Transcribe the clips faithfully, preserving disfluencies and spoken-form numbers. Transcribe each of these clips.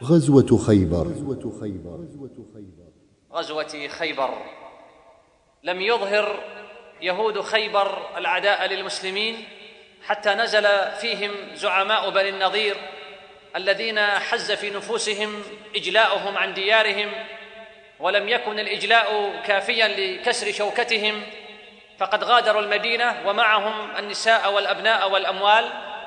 غزوة خيبر. غزوة خيبر لم يظهر يهود خيبر العداء للمسلمين حتى نزل فيهم زعماء بني النضير الذين حز في نفوسهم إجلاؤهم عن ديارهم، ولم يكن الإجلاء كافيا لكسر شوكتهم، فقد غادروا المدينة ومعهم النساء والأبناء والأموال،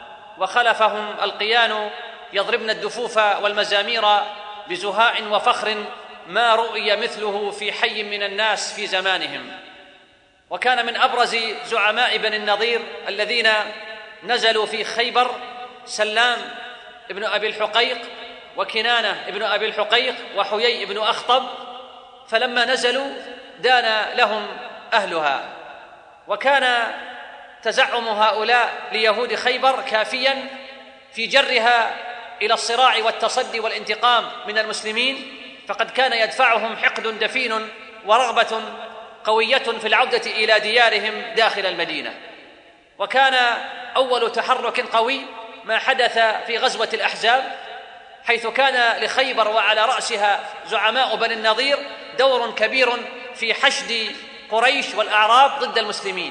وخلفهم القيان يضربن الدفوف والمزامير بزهاء وفخر ما رؤي مثله في حي من الناس في زمانهم. وكان من أبرز زعماء بني النضير الذين نزلوا في خيبر سلام ابن أبي الحقيق وكنانة ابن أبي الحقيق وحيي ابن أخطب، فلما نزلوا دان لهم أهلها، وكان تزعم هؤلاء ليهود خيبر كافيا في جرها إلى الصراع والتصدي والانتقام من المسلمين، فقد كان يدفعهم حقد دفين ورغبة قوية في العودة إلى ديارهم داخل المدينة. وكان أول تحرك قوي ما حدث في غزوة الأحزاب، حيث كان لخيبر وعلى رأسها زعماء بني النضير دور كبير في حشد قريش والأعراب ضد المسلمين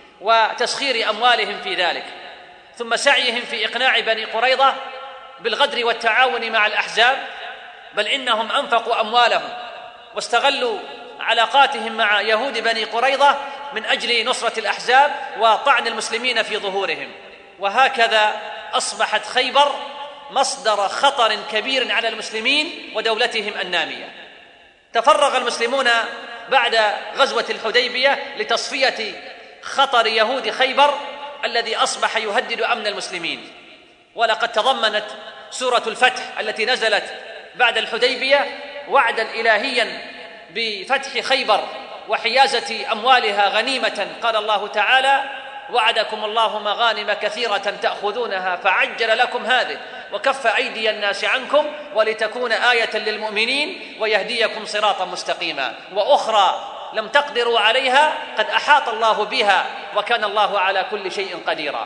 وتسخير أموالهم في ذلك، ثم سعيهم في إقناع بني قريظة بالغدر والتعاون مع الأحزاب، بل إنهم أنفقوا أموالهم واستغلوا علاقاتهم مع يهود بني قريظة من أجل نصرة الأحزاب وطعن المسلمين في ظهورهم. وهكذا أصبحت خيبر مصدر خطر كبير على المسلمين ودولتهم النامية. تفرغ المسلمون بعد غزوة الحديبية لتصفية خطر يهود خيبر الذي أصبح يهدد أمن المسلمين. ولقد تضمنت سورة الفتح التي نزلت بعد الحديبية وعدا إلهيا بفتح خيبر وحيازة أموالها غنيمة. قال الله تعالى: وعدكم الله مغانم كثيرة تأخذونها فعجل لكم هذه وكف أيدي الناس عنكم ولتكون آية للمؤمنين ويهديكم صراطا مستقيما، وأخرى لم تقدروا عليها قد أحاط الله بها وكان الله على كل شيء قديرا.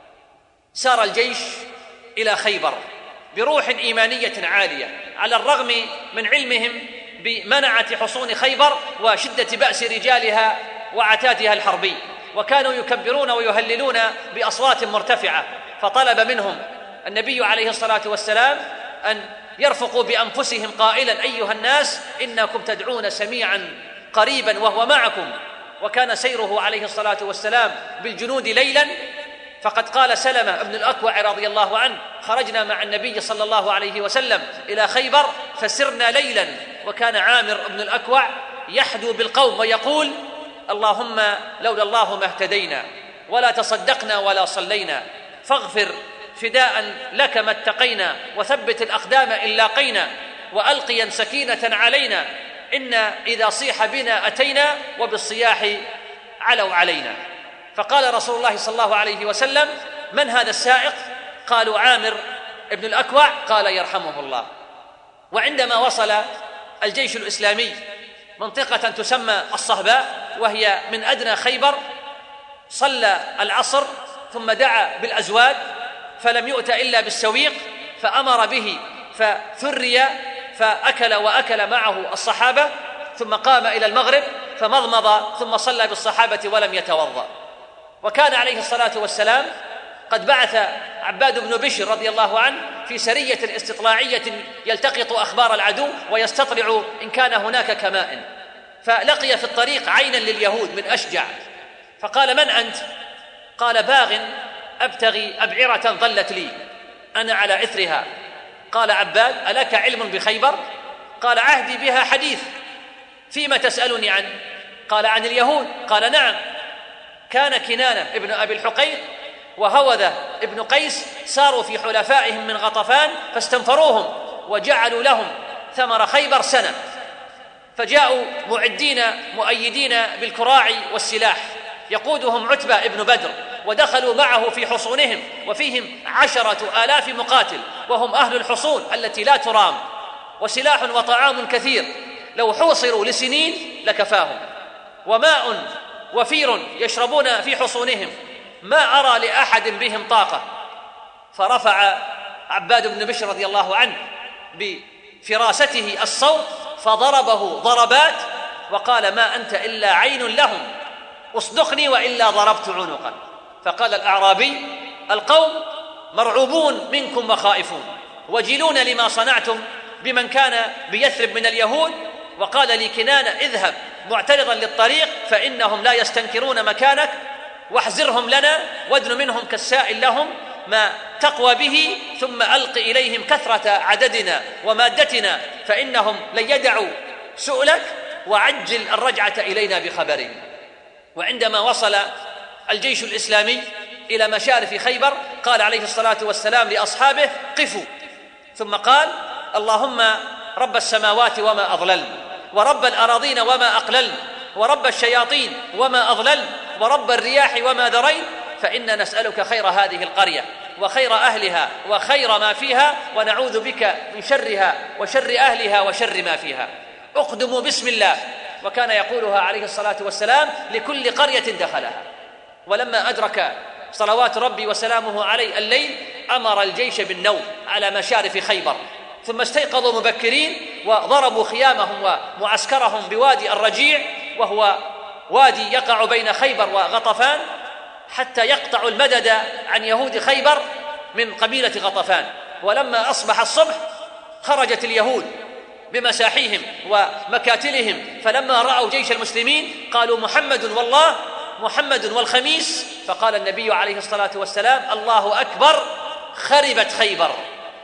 سار الجيش إلى خيبر بروح إيمانية عالية على الرغم من علمهم بمنعة حصون خيبر وشدة بأس رجالها وعتادها الحربي، وكانوا يكبرون ويهللون بأصوات مرتفعة. فطلب منهم النبي عليه الصلاة والسلام أن يرفقوا بأنفسهم قائلا: أيها الناس إنكم تدعون سميعا قريبا وهو معكم. وكان سيره عليه الصلاة والسلام بالجنود ليلا، فقد قال سلمة بن الأكوع رضي الله عنه: خرجنا مع النبي صلى الله عليه وسلم إلى خيبر فسرنا ليلا. وكان عامر بن الأكوع يحدو بالقوم ويقول: اللهم لولا الله ما اهتدينا ولا تصدقنا ولا صلينا، فاغفر فداء لك ما اتقينا، وثبت الأقدام إن لاقينا، وألقيا سكينة علينا، إن إذا صيح بنا أتينا وبالصياح علوا علينا. فقال رسول الله صلى الله عليه وسلم: من هذا السائق؟ قالوا: عامر ابن الأكوع. قال: يرحمه الله. وعندما وصل الجيش الإسلامي منطقة تسمى الصهباء وهي من أدنى خيبر، صلى العصر ثم دعا بالأزواج فلم يؤت إلا بالسويق، فأمر به فثري فأكل وأكل معه الصحابة، ثم قام إلى المغرب فمضمض ثم صلى بالصحابة ولم يتوضأ. وكان عليه الصلاة والسلام قد بعث عباد بن بشر رضي الله عنه في سرية استطلاعية يلتقط أخبار العدو ويستطلع إن كان هناك كمائن، فلقي في الطريق عينا لليهود من أشجع، فقال: من أنت؟ قال: باغ أبتغي أبعرة ظلت لي أنا على إثرها. قال عباد: ألك علم بخيبر؟ قال: عهدي بها حديث. فيما تسألني عنه؟ قال: عن اليهود. قال: نعم. كان كنانة ابن أبي الحقيق وهوذة ابن قيس ساروا في حلفائهم من غطفان فاستنفروهم وجعلوا لهم ثمر خيبر سنة، فجاءوا معدين مؤيدين بالكراع والسلاح يقودهم عتبة ابن بدر، ودخلوا معه في حصونهم وفيهم عشرة آلاف مقاتل، وهم أهل الحصون التي لا ترام، وسلاح وطعام كثير لو حوصروا لسنين لكفاهم، وماء وفير يشربون في حصونهم، ما أرى لأحد بهم طاقة. فرفع عباد بن بشر رضي الله عنه بفراسته الصوت فضربه ضربات وقال: ما أنت إلا عين لهم، اصدقني وإلا ضربت عنقا. فقال الأعرابي: القوم مرعوبون منكم وخائفون وجلون لما صنعتم بمن كان بيثرب من اليهود. وقال لي كنانة: اذهب معترضا للطريق فإنهم لا يستنكرون مكانك، واحزرهم لنا وادن منهم كالسائل لهم ما تقوى به، ثم ألق إليهم كثرة عددنا ومادتنا فإنهم لن يدعوا سؤلك، وعجل الرجعة إلينا بخبرهم. وعندما وصل الجيش الإسلامي إلى مشارف خيبر قال عليه الصلاة والسلام لأصحابه: قفوا. ثم قال: اللهم رب السماوات وما أضلل، ورب الأراضين وما أقلل، ورب الشياطين وما أضلل، ورب الرياح وما ذرين، فإنا نسألك خير هذه القرية وخير أهلها وخير ما فيها، ونعوذ بك من شرها وشر أهلها وشر ما فيها. اقدموا بسم الله. وكان يقولها عليه الصلاة والسلام لكل قرية دخلها. ولما أدرك صلوات ربي وسلامه عليه الليل أمر الجيش بالنوم على مشارف خيبر، ثم استيقظوا مبكرين وضربوا خيامهم ومعسكرهم بوادي الرجيع، وهو وادي يقع بين خيبر وغطفان، حتى يقطعوا المدد عن يهود خيبر من قبيلة غطفان. ولما أصبح الصبح خرجت اليهود بمساحيهم ومكاتلهم، فلما رأوا جيش المسلمين قالوا: محمد والله، محمد والخميس. فقال النبي عليه الصلاة والسلام: الله أكبر، خربت خيبر،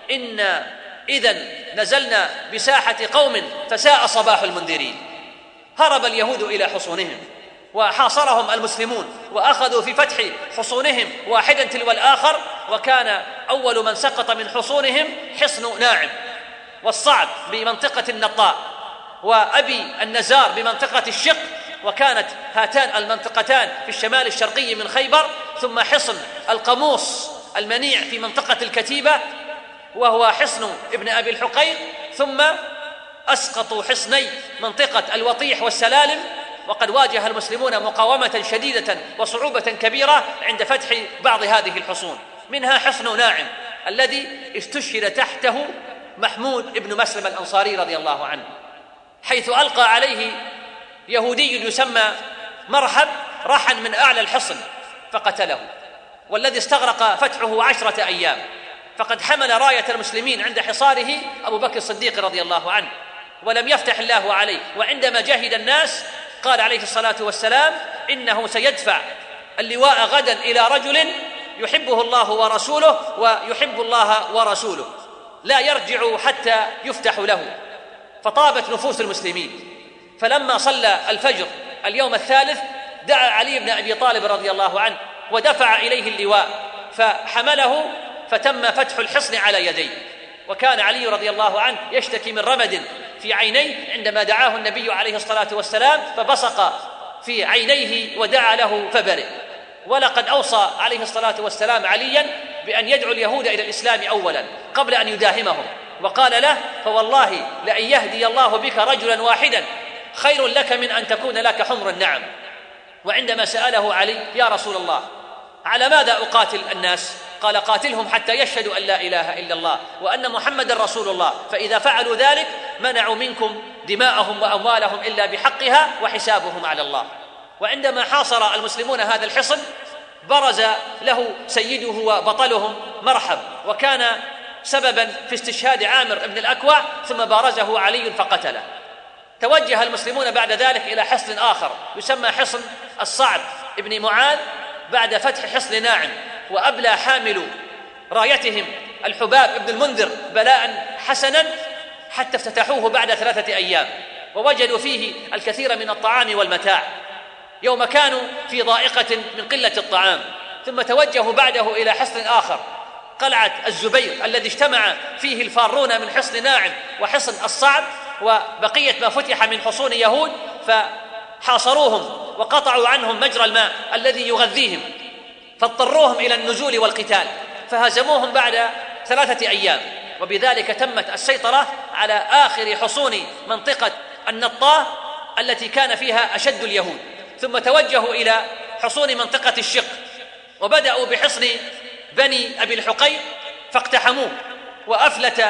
إن إذن نزلنا بساحة قوم فساء صباح المنذرين. هرب اليهود إلى حصونهم وحاصرهم المسلمون وأخذوا في فتح حصونهم واحدا تلو الآخر. وكان أول من سقط من حصونهم حصن ناعم والصعب بمنطقة النطاء، وأبي النزار بمنطقة الشق، وكانت هاتان المنطقتان في الشمال الشرقي من خيبر. ثم حصن القموص المنيع في منطقة الكتيبة، وهو حصن ابن أبي الحقيق. ثم أسقطوا حصني منطقة الوطيح والسلالم، وقد واجه المسلمون مقاومة شديدة وصعوبة كبيرة عند فتح بعض هذه الحصون، منها حصن ناعم الذي استشهد تحته محمود بن مسلم الأنصاري رضي الله عنه، حيث ألقى عليه يهودي يسمى مرحب رحا من أعلى الحصن فقتله، والذي استغرق فتحه عشرة أيام. فقد حمل راية المسلمين عند حصاره أبو بكر الصديق رضي الله عنه، ولم يفتح الله عليه. وعندما جاهد الناس قال عليه الصلاة والسلام: إنه سيدفع اللواء غدا إلى رجل يحبه الله ورسوله ويحب الله ورسوله، لا يرجع حتى يفتح له. فطابت نفوس المسلمين. فلما صلى الفجر اليوم الثالث دعا علي بن أبي طالب رضي الله عنه ودفع إليه اللواء فحمله، فتم فتح الحصن على يديه. وكان علي رضي الله عنه يشتكي من رمد في عينيه عندما دعاه النبي عليه الصلاة والسلام، فبصق في عينيه ودعا له فبرئ. ولقد أوصى عليه الصلاة والسلام عليا بأن يدعو اليهود إلى الإسلام أولا قبل أن يداهمهم، وقال له: فوالله لأن يهدي الله بك رجلا واحدا خير لك من أن تكون لك حمر النعم. وعندما سأله علي: يا رسول الله، على ماذا أقاتل الناس؟ قال: قاتلهم حتى يشهدوا أن لا إله إلا الله وأن محمد رسول الله، فإذا فعلوا ذلك منعوا منكم دماءهم وأموالهم إلا بحقها وحسابهم على الله. وعندما حاصر المسلمون هذا الحصن برز له سيده وبطلهم مرحب، وكان سببا في استشهاد عامر بن الأكوع، ثم بارزه علي فقتله. توجه المسلمون بعد ذلك إلى حصن آخر يسمى حصن الصعب ابن معاذ بعد فتح حصن ناعم، وأبلى حامل رايتهم الحباب بن المنذر بلاء حسنا حتى افتتحوه بعد ثلاثة أيام، ووجدوا فيه الكثير من الطعام والمتاع يوم كانوا في ضائقة من قلة الطعام. ثم توجهوا بعده إلى حصن آخر قلعة الزبير الذي اجتمع فيه الفارون من حصن ناعم وحصن الصعب وبقية ما فتح من حصون يهود، فحاصروهم وقطعوا عنهم مجرى الماء الذي يغذيهم، فاضطروهم إلى النزول والقتال، فهزموهم بعد ثلاثة أيام. وبذلك تمت السيطرة على آخر حصون منطقة النطاه التي كان فيها أشد اليهود. ثم توجهوا إلى حصون منطقة الشق، وبدأوا بحصن بني أبي الحقيق فاقتحموه، وأفلت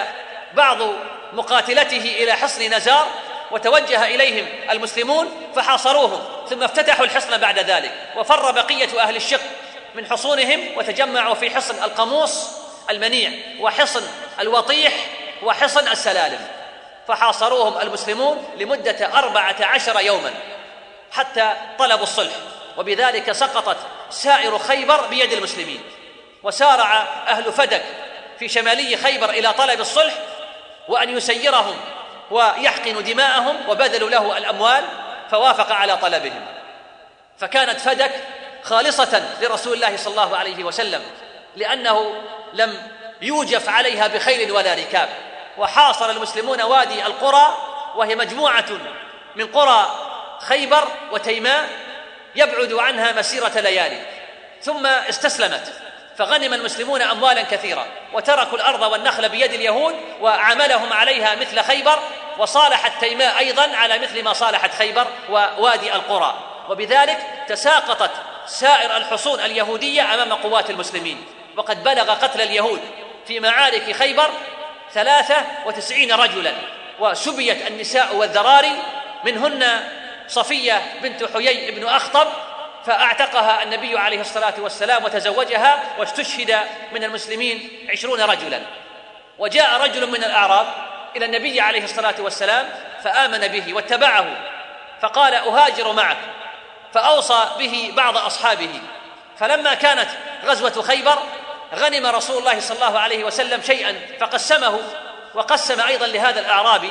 بعض مقاتلته إلى حصن نزار وتوجه إليهم المسلمون فحاصروهم، ثم افتتحوا الحصن بعد ذلك، وفر بقية أهل الشق من حصونهم وتجمعوا في حصن القاموس المنيع وحصن الوطيح وحصن السلالم، فحاصروهم المسلمون لمدة أربعة عشر يوما حتى طلبوا الصلح، وبذلك سقطت سائر خيبر بيد المسلمين. وسارع أهل فدك في شمالي خيبر إلى طلب الصلح وأن يسيرهم ويحقن دماءهم، وبذلوا له الأموال فوافق على طلبهم. فكانت فدك خالصة لرسول الله صلى الله عليه وسلم، لأنه لم يوجف عليها بخيل ولا ركاب. وحاصر المسلمون وادي القرى، وهي مجموعة من قرى خيبر وتيماء يبعد عنها مسيرة ليالي، ثم استسلمت، فغنم المسلمون أموالا كثيرة، وتركوا الأرض والنخل بيد اليهود وعملهم عليها مثل خيبر، وصالحت تيماء أيضا على مثل ما صالحت خيبر ووادي القرى، وبذلك تساقطت سائر الحصون اليهودية أمام قوات المسلمين. وقد بلغ قتل اليهود في معارك خيبر ثلاثة وتسعين رجلا، وسبيت النساء والذراري، منهن صفية بنت حيي بن أخطب، فأعتقها النبي عليه الصلاة والسلام وتزوجها، واستشهد من المسلمين عشرون رجلا. وجاء رجل من الأعراب إلى النبي عليه الصلاة والسلام فآمن به واتبعه، فقال أهاجر معك، فأوصى به بعض أصحابه. فلما كانت غزوة خيبر غنم رسول الله صلى الله عليه وسلم شيئا فقسمه، وقسم أيضا لهذا الأعرابي،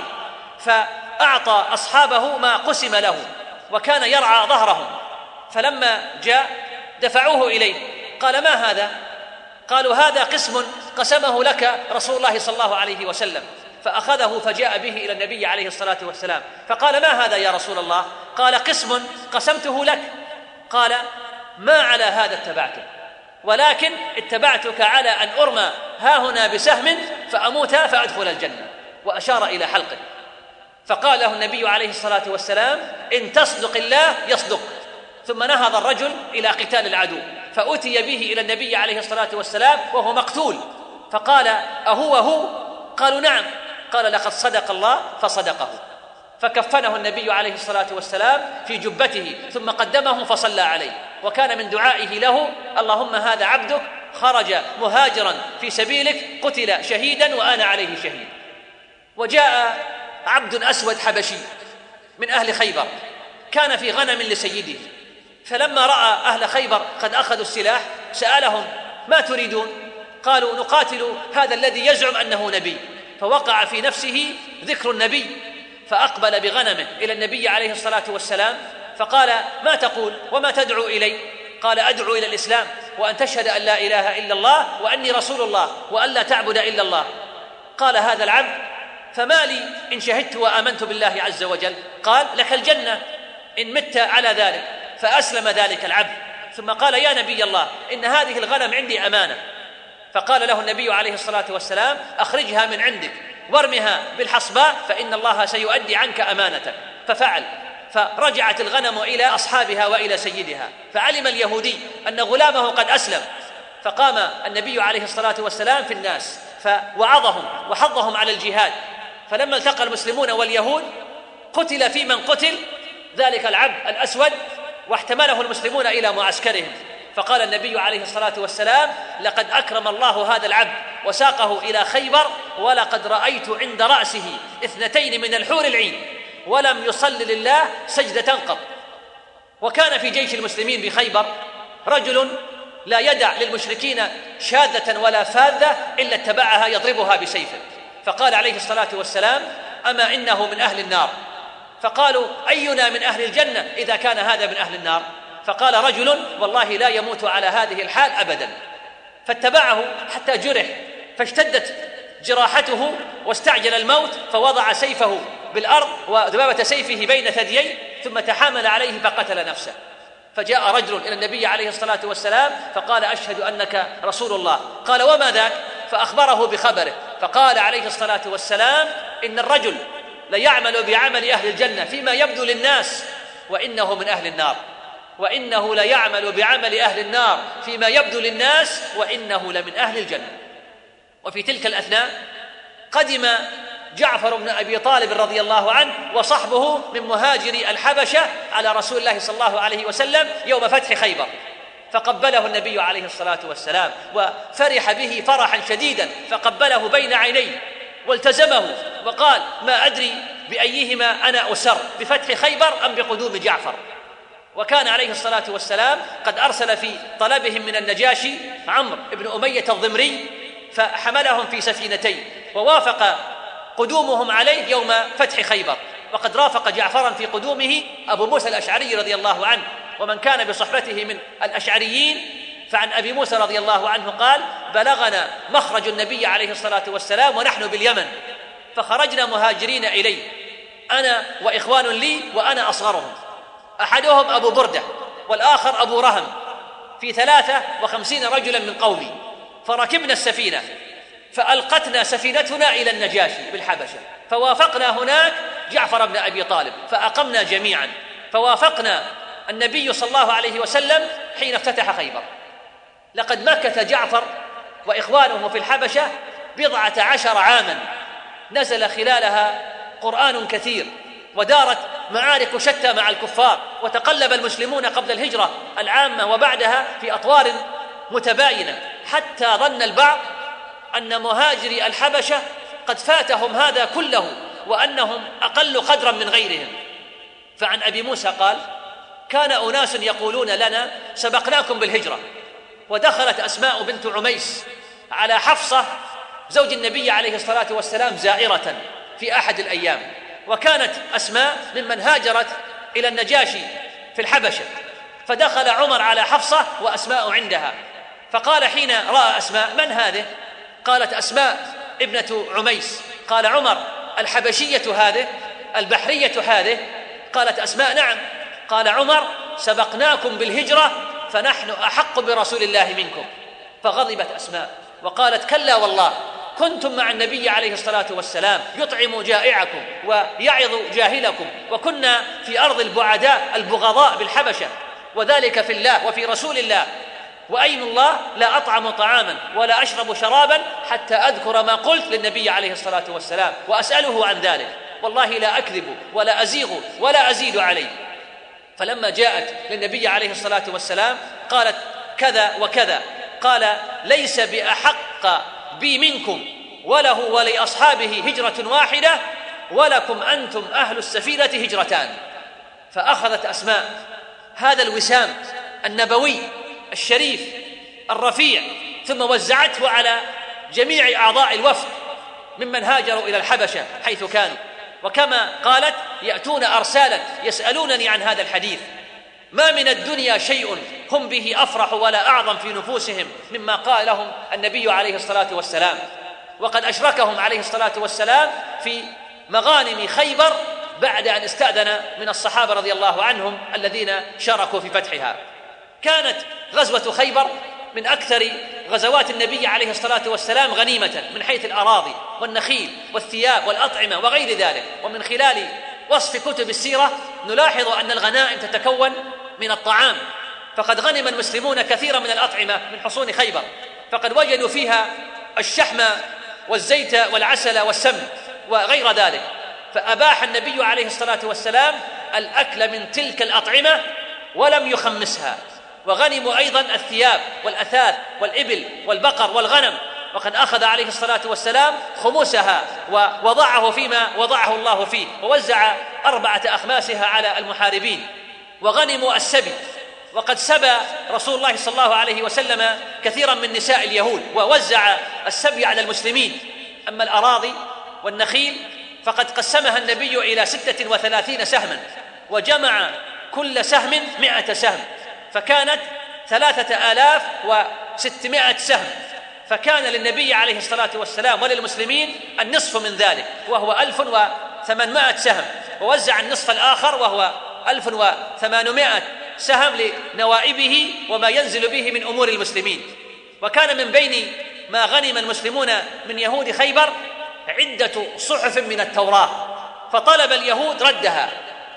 فأعطى أصحابه ما قسم له، وكان يرعى ظهرهم. فلما جاء دفعوه إليه، قال: ما هذا؟ قالوا: هذا قسم قسمه لك رسول الله صلى الله عليه وسلم. فأخذه فجاء به إلى النبي عليه الصلاة والسلام، فقال: ما هذا يا رسول الله؟ قال: قسم قسمته لك. قال: ما على هذا اتبعتك، ولكن اتبعتك على أن أرمى هاهنا بسهم فأموت فأدخل الجنة، وأشار إلى حلقه. فقال له النبي عليه الصلاة والسلام: إن تصدق الله يصدق. ثم نهض الرجل إلى قتال العدو، فأتي به إلى النبي عليه الصلاة والسلام وهو مقتول، فقال: أهو هو؟ قالوا: نعم. قال: لقد صدق الله فصدقه. فكفنه النبي عليه الصلاة والسلام في جبته، ثم قدمه فصلى عليه، وكان من دعائه له: اللهم هذا عبدك خرج مهاجرا في سبيلك قتل شهيدا وأنا عليه شهيد. وجاء عبد أسود حبشي من أهل خيبر، كان في غنم لسيده، فلما رأى أهل خيبر قد أخذوا السلاح سألهم: ما تريدون؟ قالوا: نقاتل هذا الذي يزعم أنه نبي. فوقع في نفسه ذكر النبي، فأقبل بغنمه إلى النبي عليه الصلاة والسلام، فقال: ما تقول وما تدعو إلي؟ قال: أدعو إلى الإسلام، وأن تشهد أن لا إله إلا الله وأني رسول الله، وأن لا تعبد إلا الله. قال هذا العبد: فما لي إن شهدت وآمنت بالله عز وجل؟ قال: لك الجنة إن مت على ذلك. فأسلم ذلك العبد، ثم قال: يا نبي الله، إن هذه الغنم عندي أمانة. فقال له النبي عليه الصلاة والسلام: أخرجها من عندك وارمها بالحصباء، فإن الله سيؤدي عنك أمانتك. ففعل، فرجعت الغنم إلى أصحابها وإلى سيدها. فعلم اليهودي أن غلامه قد أسلم، فقام النبي عليه الصلاة والسلام في الناس فوعظهم وحضهم على الجهاد. فلما التقى المسلمون واليهود قتل في من قتل ذلك العبد الأسود، واحتمله المسلمون إلى معسكرهم. فقال النبي عليه الصلاة والسلام: لقد أكرم الله هذا العبد وساقه إلى خيبر، ولقد رأيت عند رأسه اثنتين من الحور العين، ولم يصل لله سجدة قط. وكان في جيش المسلمين بخيبر رجل لا يدع للمشركين شاذة ولا فاذة إلا اتبعها يضربها بسيفه. فقال عليه الصلاة والسلام: أما إنه من أهل النار. فقالوا: أينا من أهل الجنة إذا كان هذا من أهل النار؟ فقال رجل: والله لا يموت على هذه الحال أبدا. فاتبعه حتى جرح، فاشتدت جراحته واستعجل الموت، فوضع سيفه بالأرض وذبابة سيفه بين ثدييه، ثم تحامل عليه فقتل نفسه. فجاء رجل إلى النبي عليه الصلاة والسلام فقال: أشهد أنك رسول الله. قال: وما ذاك؟ فأخبره بخبره. فقال عليه الصلاة والسلام: إن الرجل ليعمل بعمل أهل الجنة فيما يبدو للناس، وإنه من أهل النار، وإنه ليعمل بعمل أهل النار فيما يبدو للناس، وإنه لمن أهل الجنة. وفي تلك الأثناء قدم جعفر بن أبي طالب رضي الله عنه وصحبه من مهاجري الحبشة على رسول الله صلى الله عليه وسلم يوم فتح خيبر، فقبله النبي عليه الصلاة والسلام وفرح به فرحا شديدا، فقبله بين عينيه والتزمه وقال: ما أدري بأيهما أنا أسر، بفتح خيبر أم بقدوم جعفر. وكان عليه الصلاة والسلام قد أرسل في طلبهم من النجاشي عمرو بن أمية الضمري فحملهم في سفينتين، ووافق قدومهم عليه يوم فتح خيبر. وقد رافق جعفرا في قدومه أبو موسى الأشعري رضي الله عنه، ومن كان بصحبته من الأشعريين فعن أبي موسى رضي الله عنه قال: بلغنا مخرج النبي عليه الصلاة والسلام ونحن باليمن، فخرجنا مهاجرين إليه أنا وإخوان لي وأنا أصغرهم، أحدهم أبو بردة والآخر أبو رهم، في ثلاثة وخمسين رجلا من قومي، فركبنا السفينة فألقتنا سفينتنا إلى النجاشي بالحبشة، فوافقنا هناك جعفر بن أبي طالب فأقمنا جميعا، فوافقنا النبي صلى الله عليه وسلم حين افتتح خيبر. لقد مكث جعفر وإخوانه في الحبشة بضعة عشر عاما، نزل خلالها قرآن كثير، ودارت معارك شتى مع الكفار، وتقلب المسلمون قبل الهجرة العامة وبعدها في أطوار متباينة، حتى ظن البعض أن مهاجري الحبشة قد فاتهم هذا كله وأنهم أقل قدرا من غيرهم. فعن أبي موسى قال: كان أناس يقولون لنا سبقناكم بالهجرة، ودخلت أسماء بنت عميس على حفصة زوج النبي عليه الصلاة والسلام زائرة في أحد الأيام، وكانت أسماء ممن هاجرت إلى النجاشي في الحبشة، فدخل عمر على حفصة وأسماء عندها، فقال حين رأى أسماء: من هذه؟ قالت: أسماء ابنة عميس. قال عمر: الحبشية هذه؟ البحرية هذه؟ قالت أسماء: نعم. قال عمر: سبقناكم بالهجرة فنحن أحق برسول الله منكم. فغضبت أسماء وقالت: كلا والله، كنتم مع النبي عليه الصلاة والسلام يطعم جائعكم ويعظ جاهلكم، وكنا في أرض البعداء البغضاء بالحبشة، وذلك في الله وفي رسول الله، وأيم الله لا أطعم طعاما ولا أشرب شرابا حتى أذكر ما قلت للنبي عليه الصلاة والسلام وأسأله عن ذلك، والله لا أكذب ولا أزيغ ولا أزيد عليه. فلما جاءت للنبي عليه الصلاة والسلام قالت كذا وكذا، قال: ليس بأحق بي منكم، وله ولأصحابه هجرة واحدة، ولكم أنتم أهل السفينة هجرتان. فأخذت أسماء هذا الوسام النبوي الشريف الرفيع ثم وزعته على جميع أعضاء الوفد ممن هاجروا إلى الحبشة حيث كانوا، وكما قالت: يأتون أرسالا يسألونني عن هذا الحديث، ما من الدنيا شيء هم به أفرح ولا أعظم في نفوسهم مما قال لهم النبي عليه الصلاة والسلام. وقد أشركهم عليه الصلاة والسلام في مغانم خيبر بعد أن استأذن من الصحابة رضي الله عنهم الذين شاركوا في فتحها. كانت غزوة خيبر من أكثر غزوات النبي عليه الصلاة والسلام غنيمة من حيث الأراضي والنخيل والثياب والأطعمة وغير ذلك. ومن خلال وصف كتب السيرة نلاحظ أن الغنائم تتكون من الطعام، فقد غنم المسلمون كثيرا من الأطعمة من حصون خيبر، فقد وجدوا فيها الشحم والزيت والعسل والسمن وغير ذلك، فأباح النبي عليه الصلاة والسلام الأكل من تلك الأطعمة ولم يخمسها. وغنموا أيضا الثياب والأثاث والإبل والبقر والغنم، وقد أخذ عليه الصلاة والسلام خمسها ووضعه فيما وضعه الله فيه، ووزع أربعة أخماسها على المحاربين. وغنموا السبي، وقد سبى رسول الله صلى الله عليه وسلم كثيرا من نساء اليهود ووزع السبي على المسلمين. أما الأراضي والنخيل فقد قسمها النبي إلى ستة وثلاثين سهما، وجمع كل سهم مئة سهم، فكانت ثلاثة آلاف وستمائة سهم، فكان للنبي عليه الصلاة والسلام وللمسلمين النصف من ذلك وهو ألف وثمانمائة سهم، ووزع النصف الآخر وهو ألف وثمانمائة سهم لنوائبه وما ينزل به من أمور المسلمين. وكان من بين ما غنم المسلمون من يهود خيبر عدة صحف من التوراة، فطلب اليهود ردها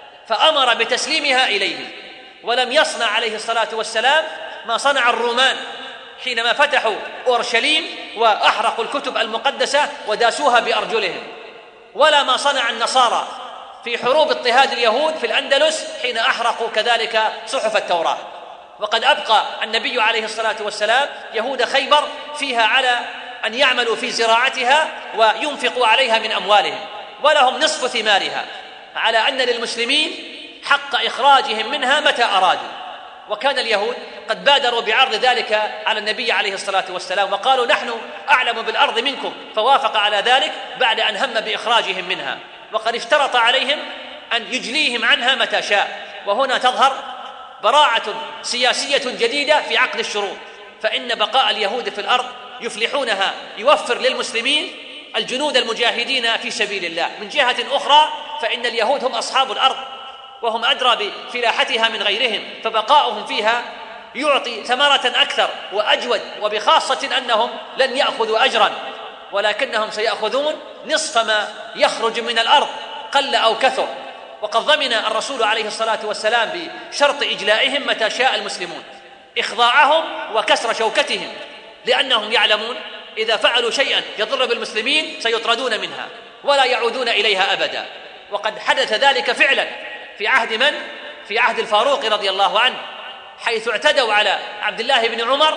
فأمر بتسليمها إليه، ولم يصنع عليه الصلاة والسلام ما صنع الرومان حينما فتحوا أورشليم وأحرقوا الكتب المقدسة وداسوها بأرجلهم، ولا ما صنع النصارى في حروب اضطهاد اليهود في الأندلس حين أحرقوا كذلك صحف التوراة. وقد أبقى النبي عليه الصلاة والسلام يهود خيبر فيها على أن يعملوا في زراعتها وينفقوا عليها من أموالهم، ولهم نصف ثمارها، على أن للمسلمين حق إخراجهم منها متى أرادوا. وكان اليهود قد بادروا بعرض ذلك على النبي عليه الصلاة والسلام وقالوا نحن أعلم بالأرض منكم، فوافق على ذلك بعد أن هم بإخراجهم منها، وقد اشترط عليهم أن يجليهم عنها متى شاء. وهنا تظهر براعة سياسية جديدة في عقد الشروط، فإن بقاء اليهود في الأرض يفلحونها يوفر للمسلمين الجنود المجاهدين في سبيل الله. من جهة أخرى فإن اليهود هم أصحاب الأرض وهم أدرى بفلاحتها من غيرهم، فبقاؤهم فيها يعطي ثمرة أكثر وأجود، وبخاصة أنهم لن يأخذوا أجرا، ولكنهم سيأخذون نصف ما يخرج من الأرض قل أو كثر. وقد ضمن الرسول عليه الصلاة والسلام بشرط إجلائهم متى شاء المسلمون إخضاعهم وكسر شوكتهم، لأنهم يعلمون إذا فعلوا شيئا يضر بالمسلمين سيطردون منها ولا يعودون إليها أبدا. وقد حدث ذلك فعلا في عهد من؟ في عهد الفاروق رضي الله عنه، حيث اعتدوا على عبد الله بن عمر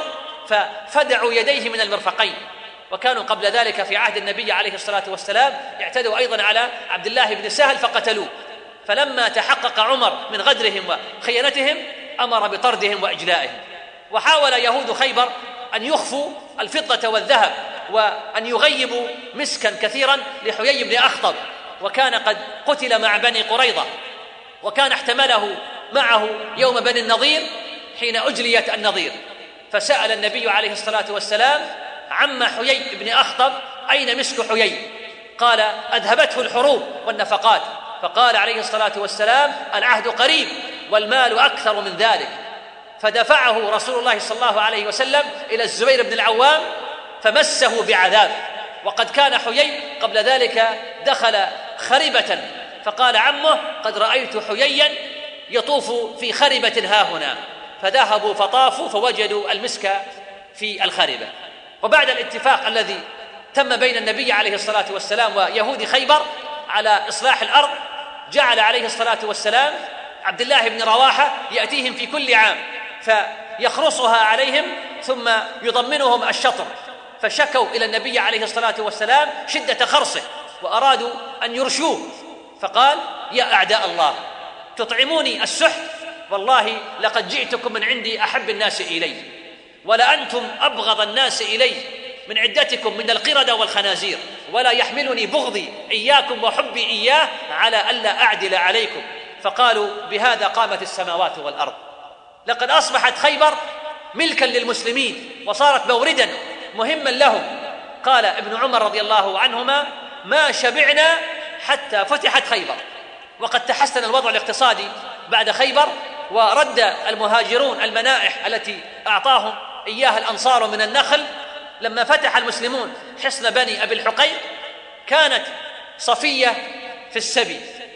ففدعوا يديه من المرفقين. وكانوا قبل ذلك في عهد النبي عليه الصلاة والسلام اعتدوا أيضا على عبد الله بن سهل فقتلوه، فلما تحقق عمر من غدرهم وخيانتهم أمر بطردهم وإجلائهم. وحاول يهود خيبر أن يخفوا الفضة والذهب وأن يغيبوا مسكا كثيرا لحيي بن أخطب، وكان قد قتل مع بني قريظة، وكان احتمله معه يوم بني النضير حين أجليت النضير، فسأل النبي عليه الصلاة والسلام عم حيي بن أخطب أين مسك حيي؟ قال أذهبته الحروب والنفقات. فقال عليه الصلاة والسلام العهد قريب والمال أكثر من ذلك، فدفعه رسول الله صلى الله عليه وسلم إلى الزبير بن العوام فمسه بعذاب. وقد كان حيي قبل ذلك دخل خربة، فقال عمه قد رأيت حييا يطوف في خربة هاهنا، فذهبوا فطافوا فوجدوا المسك في الخربة. وبعد الاتفاق الذي تم بين النبي عليه الصلاة والسلام ويهود خيبر على إصلاح الأرض، جعل عليه الصلاة والسلام عبد الله بن رواحة يأتيهم في كل عام فيخرصها عليهم ثم يضمنهم الشطر، فشكوا إلى النبي عليه الصلاة والسلام شدة خرصه وأرادوا أن يرشوه، فقال يا أعداء الله تطعموني السحت، والله لقد جئتكم من عندي أحب الناس إلي، ولأنتم أبغض الناس إلي من عدتكم من القردة والخنازير، ولا يحملني بغضي إياكم وحبي إياه على ألا أعدل عليكم. فقالوا بهذا قامت السماوات والأرض. لقد أصبحت خيبر ملكا للمسلمين وصارت موردا مهما لهم. قال ابن عمر رضي الله عنهما ما شبعنا حتى فتحت خيبر. وقد تحسن الوضع الاقتصادي بعد خيبر، ورد المهاجرون المنائح التي أعطاهم إياها الأنصار من النخل. لما فتح المسلمون حصن بني أبي الحقيق كانت صفية في السبي،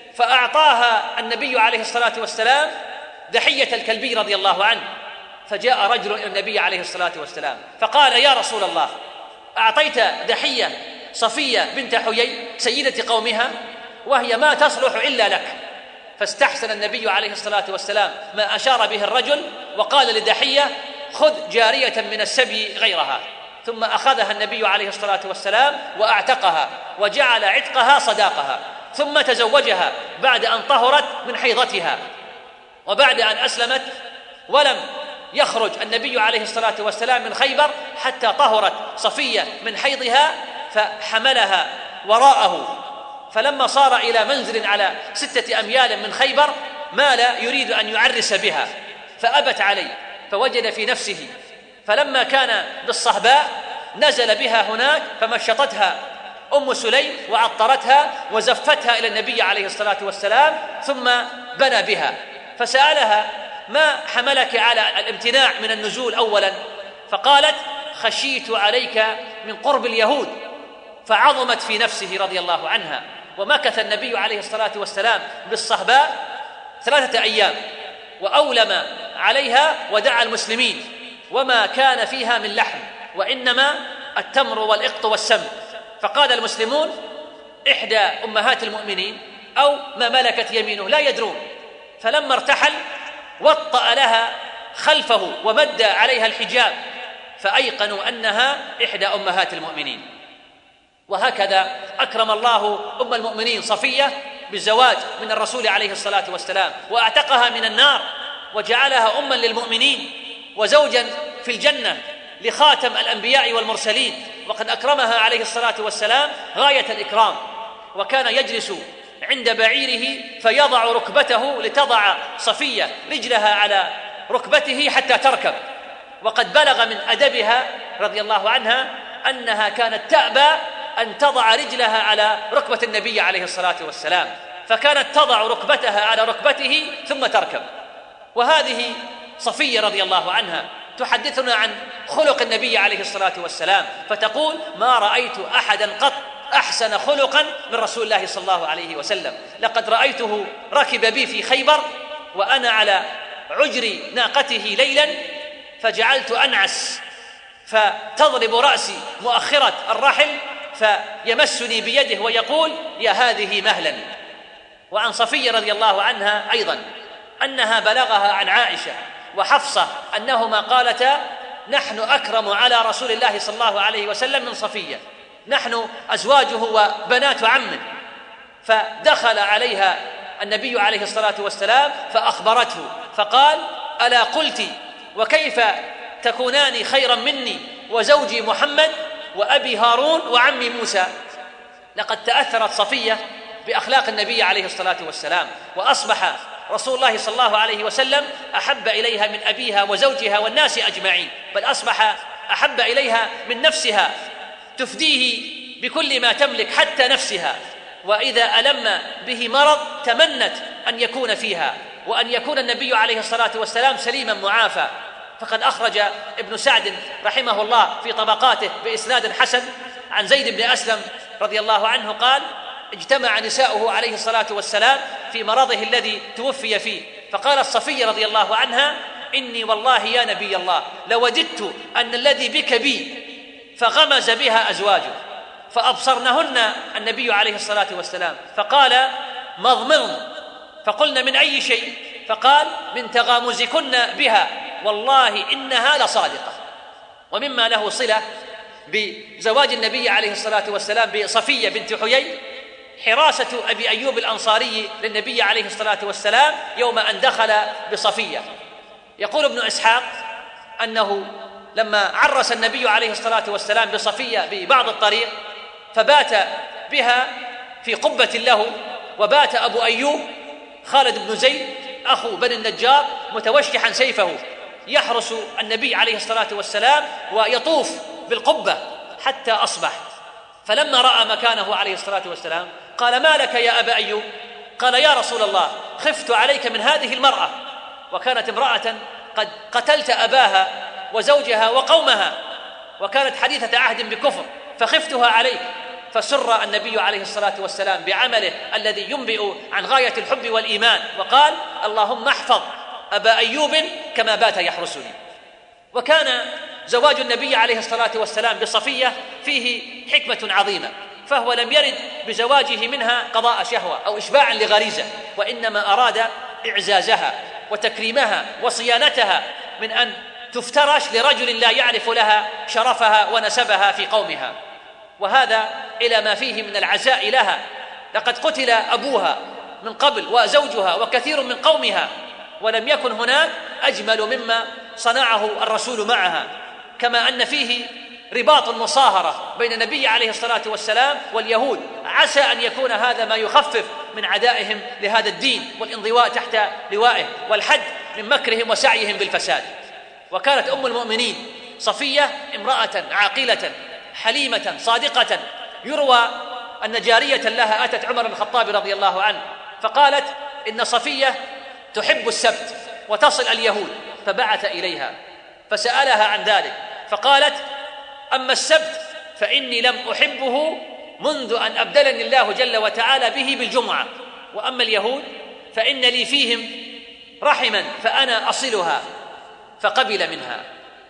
فأعطاها النبي عليه الصلاة والسلام دحية الكلبي رضي الله عنه، فجاء رجل إلى النبي عليه الصلاة والسلام فقال يا رسول الله أعطيت دحية صفية بنت حيي سيدة قومها وهي ما تصلح إلا لك. فاستحسن النبي عليه الصلاة والسلام ما أشار به الرجل وقال لدحية خذ جارية من السبي غيرها، ثم أخذها النبي عليه الصلاة والسلام وأعتقها وجعل عتقها صداقها، ثم تزوجها بعد أن طهرت من حيضتها وبعد أن أسلمت. ولم يخرج النبي عليه الصلاة والسلام من خيبر حتى طهرت صفية من حيضها فحملها وراءه، فلما صار إلى منزل على ستة أميال من خيبر مال يريد أن يعرس بها فأبت عليه، فوجد في نفسه، فلما كان بالصهباء نزل بها هناك فمشطتها أم سليم وعطرتها وزفتها إلى النبي عليه الصلاة والسلام ثم بنى بها، فسألها ما حملك على الامتناع من النزول أولا؟ فقالت خشيت عليك من قرب اليهود، فعظمت في نفسه رضي الله عنها. ومكث النبي عليه الصلاة والسلام بالصهباء ثلاثة أيام وأولم عليها ودعا المسلمين، وما كان فيها من لحم، وإنما التمر والإقط والسم، فقال المسلمون إحدى أمهات المؤمنين أو ما ملكت يمينه لا يدرون، فلما ارتحل وطأ لها خلفه ومد عليها الحجاب فأيقنوا أنها إحدى أمهات المؤمنين. وهكذا أكرم الله أم المؤمنين صفية بالزواج من الرسول عليه الصلاة والسلام، وأعتقها من النار وجعلها أما للمؤمنين وزوجا في الجنة لخاتم الأنبياء والمرسلين، وقد أكرمها عليه الصلاة والسلام غاية الإكرام، وكان يجلس عند بعيره فيضع ركبته لتضع صفية رجلها على ركبته حتى تركب. وقد بلغ من أدبها رضي الله عنها أنها كانت تأبى أن تضع رجلها على ركبة النبي عليه الصلاة والسلام، فكانت تضع ركبتها على ركبته ثم تركب. وهذه صفية رضي الله عنها تحدثنا عن خلق النبي عليه الصلاة والسلام، فتقول: ما رأيت أحدا قط أحسن خلقا من رسول الله صلى الله عليه وسلم، لقد رأيته ركب بي في خيبر وأنا على عجر ناقته ليلا فجعلت أنعس فتضرب رأسي مؤخرة الرحل فيمسني بيده ويقول: يا هذه مهلا. وعن صفية رضي الله عنها أيضا أنها بلغها عن عائشة وحفصة أنهما قالتا: نحن أكرم على رسول الله صلى الله عليه وسلم من صفية، نحن أزواجه وبنات عمه. فدخل عليها النبي عليه الصلاة والسلام فأخبرته فقال: ألا قلت وكيف تكونان خيرا مني وزوجي محمد وأبي هارون وعمي موسى؟ لقد تأثرت صفية بأخلاق النبي عليه الصلاة والسلام، وأصبح رسول الله صلى الله عليه وسلم أحب إليها من أبيها وزوجها والناس أجمعين، بل أصبح أحب إليها من نفسها، تفديه بكل ما تملك حتى نفسها، وإذا ألم به مرض تمنت أن يكون فيها وأن يكون النبي عليه الصلاة والسلام سليما معافى. فقد أخرج ابن سعد رحمه الله في طبقاته بإسناد حسن عن زيد بن أسلم رضي الله عنه قال: اجتمع نساؤه عليه الصلاة والسلام في مرضه الذي توفي فيه، فقالت صفية رضي الله عنها: إني والله يا نبي الله لوددت أن الذي بك بي، فغمز بها أزواجه فأبصرنهن النبي عليه الصلاة والسلام فقال: مضمض. فقلنا: من أي شيء؟ فقال: من تغامزكن بها، والله إنها لصادقة. ومما له صلة بزواج النبي عليه الصلاة والسلام بصفية بنت حيي حراسة أبي أيوب الأنصاري للنبي عليه الصلاة والسلام يوم أن دخل بصفية. يقول ابن إسحاق أنه لما عرس النبي عليه الصلاة والسلام بصفية ببعض الطريق فبات بها في قبة له، وبات أبو أيوب خالد بن زيد أخو بني النجار متوشحا سيفه يحرس النبي عليه الصلاة والسلام ويطوف بالقبة حتى أصبح. فلما رأى مكانه عليه الصلاة والسلام قال: ما لك يا أبا أيوب؟ قال: يا رسول الله خفت عليك من هذه المرأة، وكانت امرأة قد قتلت أباها وزوجها وقومها، وكانت حديثة عهد بكفر، فخفتها عليك. فسر النبي عليه الصلاة والسلام بعمله الذي ينبئ عن غاية الحب والإيمان، وقال: اللهم احفظ أبا أيوب كما بات يحرسني. وكان زواج النبي عليه الصلاة والسلام بصفية فيه حكمة عظيمة، فهو لم يرد بزواجه منها قضاء شهوة أو إشباعا لغريزة، وإنما أراد إعزازها وتكريمها وصيانتها من أن تفترش لرجل لا يعرف لها شرفها ونسبها في قومها، وهذا إلى ما فيه من العزاء لها. لقد قتل أبوها من قبل وزوجها وكثير من قومها، ولم يكن هناك أجمل مما صنعه الرسول معها، كما أن فيه رباط المصاهرة بين النبي عليه الصلاة والسلام واليهود، عسى أن يكون هذا ما يخفف من عدائهم لهذا الدين والانضواء تحت لوائه والحد من مكرهم وسعيهم بالفساد. وكانت أم المؤمنين صفية امرأة عاقلة حليمة صادقة. يروى أن جارية لها أتت عمر بن الخطاب رضي الله عنه فقالت: إن صفية تحب السبت وتصل اليهود، فبعث إليها فسألها عن ذلك فقالت: أما السبت فإني لم أحبه منذ أن أبدلني الله جل وتعالى به بالجمعة، وأما اليهود فإن لي فيهم رحما فأنا أصلها. فقبل منها.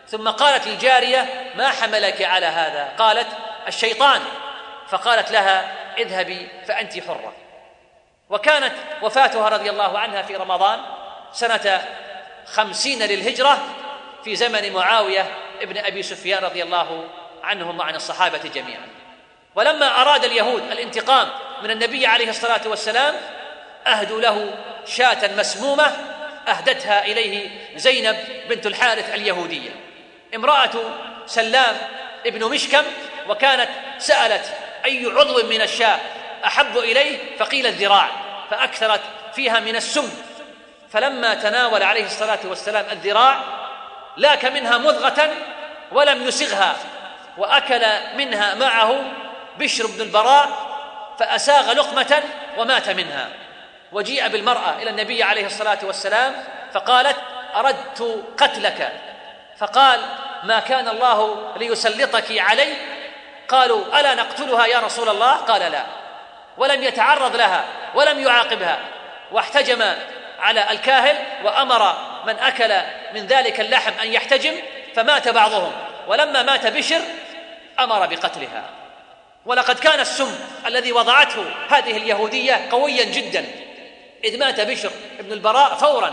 ثم قالت للجارية: ما حملك على هذا؟ قالت: الشيطان. فقالت لها: اذهبي فأنت حرة. وكانت وفاتها رضي الله عنها في رمضان سنة خمسين للهجرة في زمن معاوية ابن أبي سفيان رضي الله عنهم وعن الصحابة جميعا. ولما أراد اليهود الانتقام من النبي عليه الصلاة والسلام أهدوا له شاة مسمومة أهدتها إليه زينب بنت الحارث اليهودية، امرأة سلام ابن مشكم، وكانت سألت أي عضو من الشاة أحب إليه، فقيل الذراع، فأكثرت فيها من السم. فلما تناول عليه الصلاة والسلام الذراع لاك منها مضغة ولم يسغها، وأكل منها معه بشر بن البراء فأساغ لقمة ومات منها. وجيء بالمرأة إلى النبي عليه الصلاة والسلام فقالت: أردت قتلك. فقال: ما كان الله ليسلطك علي. قالوا: ألا نقتلها يا رسول الله؟ قال: لا. ولم يتعرض لها ولم يعاقبها، واحتجم على الكاهل وأمر من أكل من ذلك اللحم أن يحتجم، فمات بعضهم. ولما مات بشر أمر بقتلها. ولقد كان السم الذي وضعته هذه اليهودية قويا جدا، إذ مات بشر بن البراء فورا،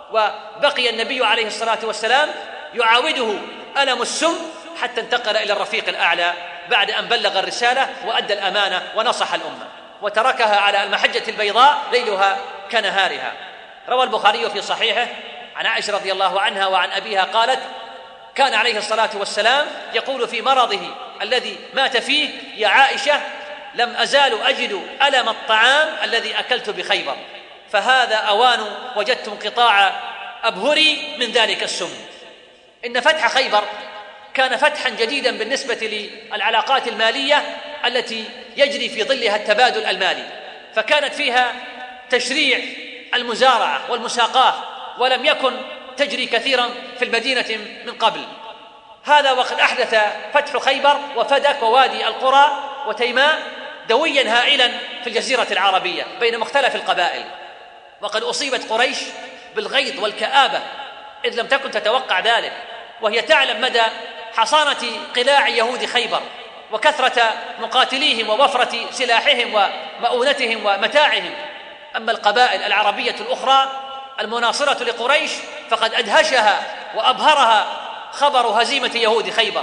وبقي النبي عليه الصلاة والسلام يعاوده ألم السم حتى انتقل إلى الرفيق الأعلى بعد أن بلغ الرسالة وأدى الأمانة ونصح الأمة، وتركها على المحجة البيضاء ليلها كنهارها. روى البخاري في صحيحه عن عائشة رضي الله عنها وعن أبيها قالت: كان عليه الصلاة والسلام يقول في مرضه الذي مات فيه: يا عائشة، لم أزال أجد ألم الطعام الذي أكلت بخيبر، فهذا أوان وجدت انقطاع أبهري من ذلك السم. إن فتح خيبر كان فتحا جديدا بالنسبة للعلاقات المالية التي يجري في ظلها التبادل المالي، فكانت فيها تشريع المزارعة والمساقاة، ولم يكن تجري كثيرا في المدينة من قبل هذا. وقد أحدث فتح خيبر وفدك ووادي القرى وتيماء دويا هائلا في الجزيرة العربية بين مختلف القبائل. وقد أصيبت قريش بالغيظ والكآبة إذ لم تكن تتوقع ذلك، وهي تعلم مدى حصانة قلاع يهود خيبر وكثرة مقاتليهم ووفرة سلاحهم ومؤونتهم ومتاعهم. أما القبائل العربية الأخرى المناصرة لقريش فقد أدهشها وأبهرها خبر هزيمة يهود خيبر،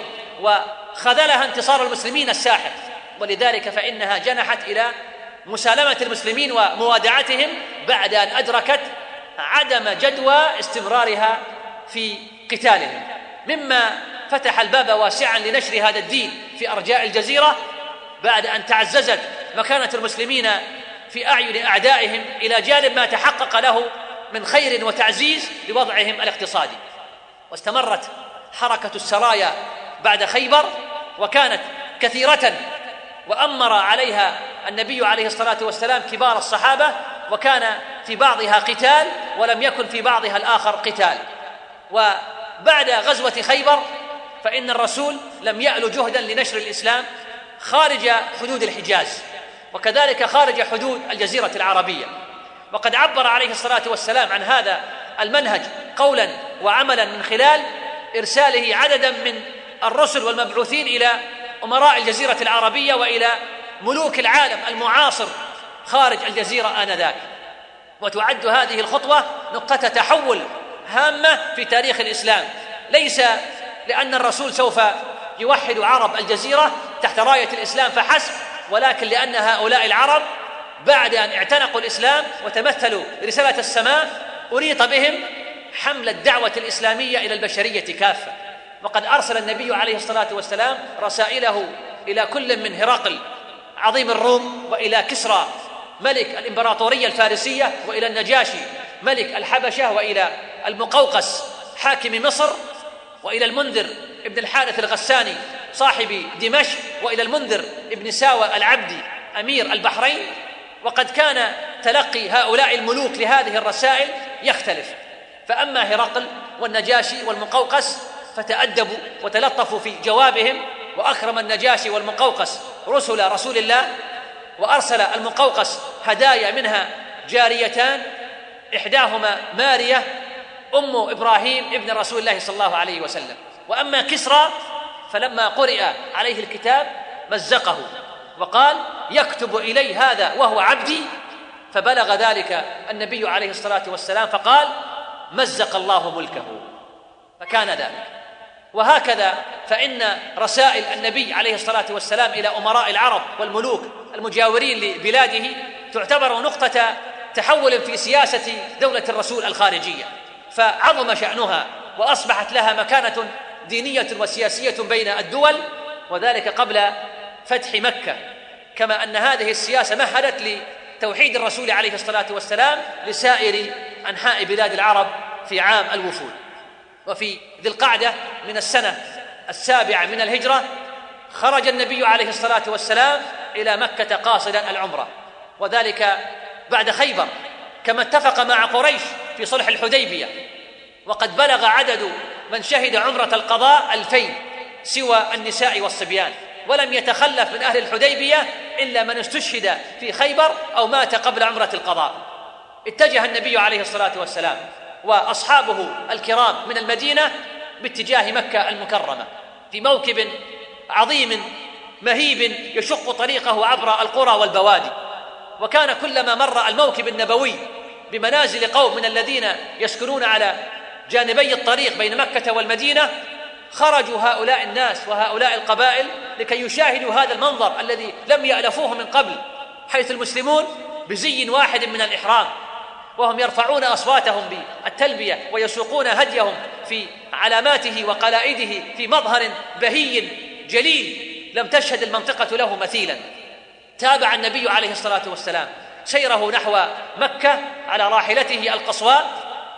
وخذلها انتصار المسلمين الساحق، ولذلك فإنها جنحت إلى مسالمة المسلمين وموادعتهم بعد أن أدركت عدم جدوى استمرارها في قتالهم، مما فتح الباب واسعا لنشر هذا الدين في أرجاء الجزيرة بعد أن تعززت مكانة المسلمين في أعين أعدائهم إلى جانب ما تحقق له من خير وتعزيز لوضعهم الاقتصادي. واستمرت حركة السرايا بعد خيبر وكانت كثيرة، وأمر عليها النبي عليه الصلاة والسلام كبار الصحابة، وكان في بعضها قتال ولم يكن في بعضها الآخر قتال. وبعد غزوة خيبر فإن الرسول لم يأل جهدا لنشر الإسلام خارج حدود الحجاز وكذلك خارج حدود الجزيرة العربية، وقد عبر عليه الصلاة والسلام عن هذا المنهج قولا وعملا من خلال إرساله عددا من الرسل والمبعوثين إلى أمراء الجزيرة العربية وإلى ملوك العالم المعاصر خارج الجزيرة آنذاك. وتعد هذه الخطوة نقطة تحول هامة في تاريخ الإسلام، ليس لأن الرسول سوف يوحد عرب الجزيرة تحت راية الإسلام فحسب، ولكن لأن هؤلاء العرب بعد أن اعتنقوا الإسلام وتمثلوا رسالة السماء أريط بهم حمل الدعوة الإسلامية إلى البشرية كافة. وقد أرسل النبي عليه الصلاة والسلام رسائله إلى كل من هرقل عظيم الروم، وإلى كسرى ملك الإمبراطورية الفارسية، وإلى النجاشي ملك الحبشة، وإلى المقوقس حاكم مصر، وإلى المنذر ابن الحارث الغساني صاحب دمشق، وإلى المنذر ابن ساوى العبدي أمير البحرين. وقد كان تلقي هؤلاء الملوك لهذه الرسائل يختلف، فأما هرقل والنجاشي والمقوقس فتأدبوا وتلطفوا في جوابهم، وأكرم النجاشي والمقوقس رسل رسول الله، وأرسل المقوقس هدايا منها جاريتان إحداهما مارية أم إبراهيم ابن رسول الله صلى الله عليه وسلم، وأما كسرى فلما قرئ عليه الكتاب مزقه وقال يكتب إلي هذا وهو عبدي، فبلغ ذلك النبي عليه الصلاة والسلام فقال مزق الله ملكه، فكان ذلك. وهكذا فإن رسائل النبي عليه الصلاة والسلام إلى أمراء العرب والملوك المجاورين لبلاده تعتبر نقطة تحول في سياسة دولة الرسول الخارجية، فعظم شأنها وأصبحت لها مكانة دينية وسياسية بين الدول، وذلك قبل فتح مكة، كما أن هذه السياسة مهدت لتوحيد الرسول عليه الصلاة والسلام لسائر أنحاء بلاد العرب في عام الوفود. وفي ذي القعدة من السنة السابعة من الهجرة خرج النبي عليه الصلاة والسلام إلى مكة قاصدا العمرة، وذلك بعد خيبر، كما اتفق مع قريش في صلح الحديبية، وقد بلغ عدد من شهد عمرة القضاء ألفين سوى النساء والصبيان، ولم يتخلف من أهل الحديبية إلا من استشهد في خيبر أو مات قبل عمرة القضاء. اتجه النبي عليه الصلاة والسلام وأصحابه الكرام من المدينة باتجاه مكة المكرمة في موكب عظيم مهيب يشق طريقه عبر القرى والبوادي، وكان كلما مر الموكب النبوي بمنازل قوم من الذين يسكنون على جانبي الطريق بين مكة والمدينة خرجوا هؤلاء الناس وهؤلاء القبائل لكي يشاهدوا هذا المنظر الذي لم يألفوه من قبل، حيث المسلمون بزي واحد من الإحرام، وهم يرفعون أصواتهم بالتلبية ويسوقون هديهم في علاماته وقلائده في مظهر بهي جليل لم تشهد المنطقة له مثيلا. تابع النبي عليه الصلاة والسلام سيره نحو مكة على راحلته القصواء،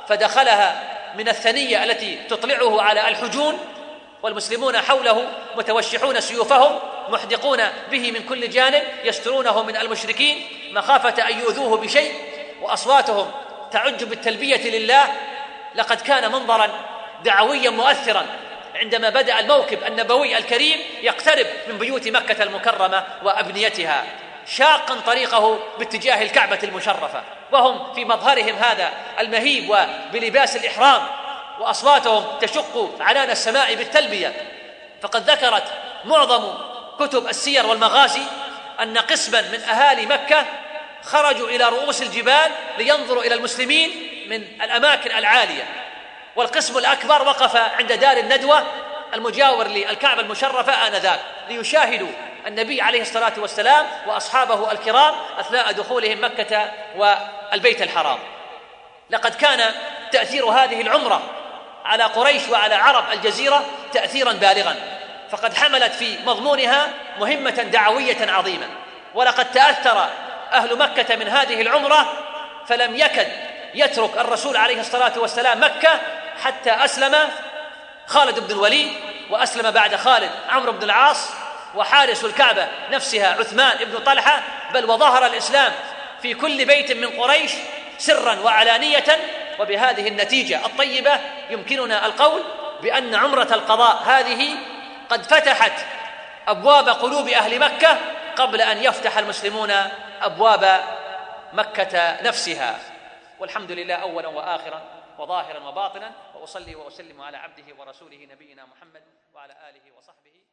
فدخلها من الثنية التي تطلعه على الحجون، والمسلمون حوله متوشحون سيوفهم محدقون به من كل جانب يسترونه من المشركين مخافة أن يؤذوه بشيء، وأصواتهم تعج بالتلبية لله. لقد كان منظرا دعويا مؤثرا عندما بدأ الموكب النبوي الكريم يقترب من بيوت مكة المكرمة وأبنيتها، شاقا طريقه باتجاه الكعبة المشرفة، وهم في مظهرهم هذا المهيب وبلباس الإحرام، وأصواتهم تشق عنان السماء بالتلبية. فقد ذكرت معظم كتب السير والمغازي أن قسما من أهالي مكة خرجوا إلى رؤوس الجبال لينظروا إلى المسلمين من الأماكن العالية، والقسم الأكبر وقف عند دار الندوة المجاور للكعبة المشرفة آنذاك ليشاهدوا النبي عليه الصلاة والسلام وأصحابه الكرام أثناء دخولهم مكة والبيت الحرام. لقد كان تأثير هذه العمرة على قريش وعلى عرب الجزيرة تأثيرا بالغا، فقد حملت في مضمونها مهمة دعوية عظيمة، ولقد تأثر أهل مكة من هذه العمرة، فلم يكد يترك الرسول عليه الصلاة والسلام مكة حتى أسلم خالد بن الوليد، وأسلم بعد خالد عمرو بن العاص، وحارس الكعبة نفسها عثمان بن طلحة، بل وظهر الإسلام في كل بيت من قريش سرا وعلانية. وبهذه النتيجة الطيبة يمكننا القول بأن عمرة القضاء هذه قد فتحت أبواب قلوب أهل مكة قبل أن يفتح المسلمون أبواب مكة نفسها. والحمد لله أولا وآخرا وظاهرا وباطنا، وأصلي وأسلم على عبده ورسوله نبينا محمد وعلى آله وصحبه.